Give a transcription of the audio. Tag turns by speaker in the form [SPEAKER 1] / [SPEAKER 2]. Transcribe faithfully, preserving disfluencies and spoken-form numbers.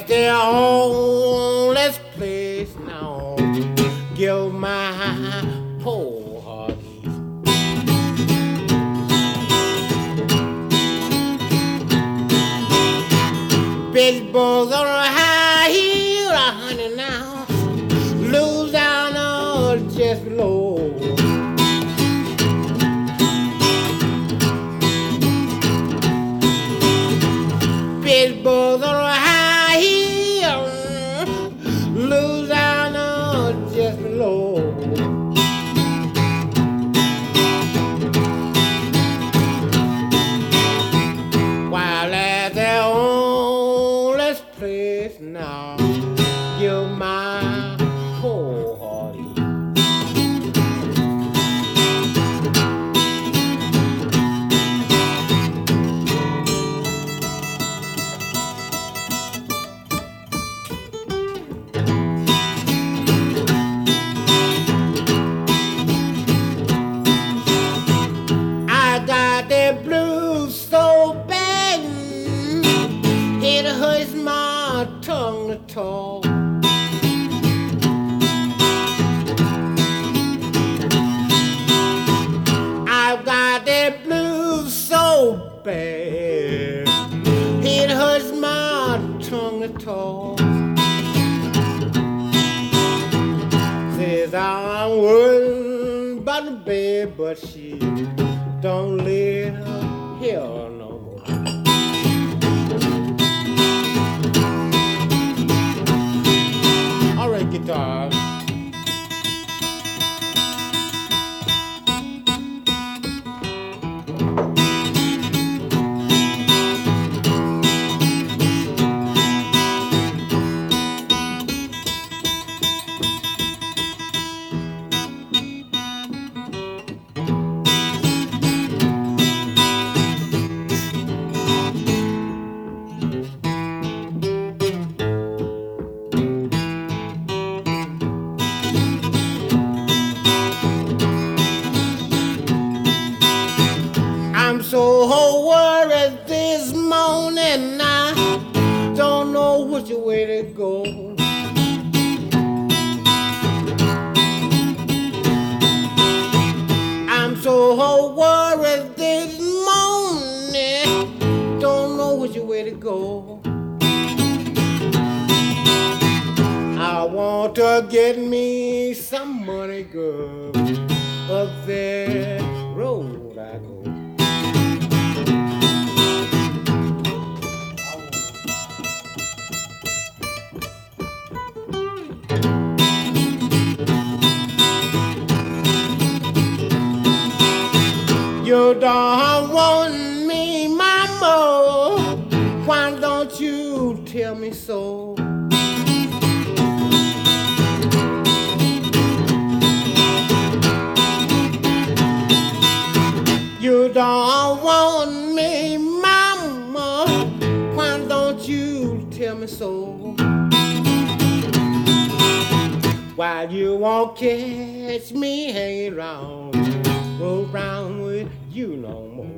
[SPEAKER 1] that's the only place now. Give my poor heart ease. Baseball's on a high heel, honey, now. Lose down or just below. Baseball's on a high heel, lose down or just below. While at the only place now, give my whole heart ease. I got the blues so bad, it hurts my tongue to talk. I've got the blues so bad, it hurts my tongue to talk. Says I'm worried about the bed, but she don't let her hear no more. All right, guitar. I'm so worried this morning, I don't know which way to go. I'm so worried this morning, don't know which way to go. I want to get me some money, girl, up that road I go. You don't want me, mama, why don't you tell me so? You don't want me, mama, why don't you tell me so? Why you won't catch me hanging around, go round with you no more.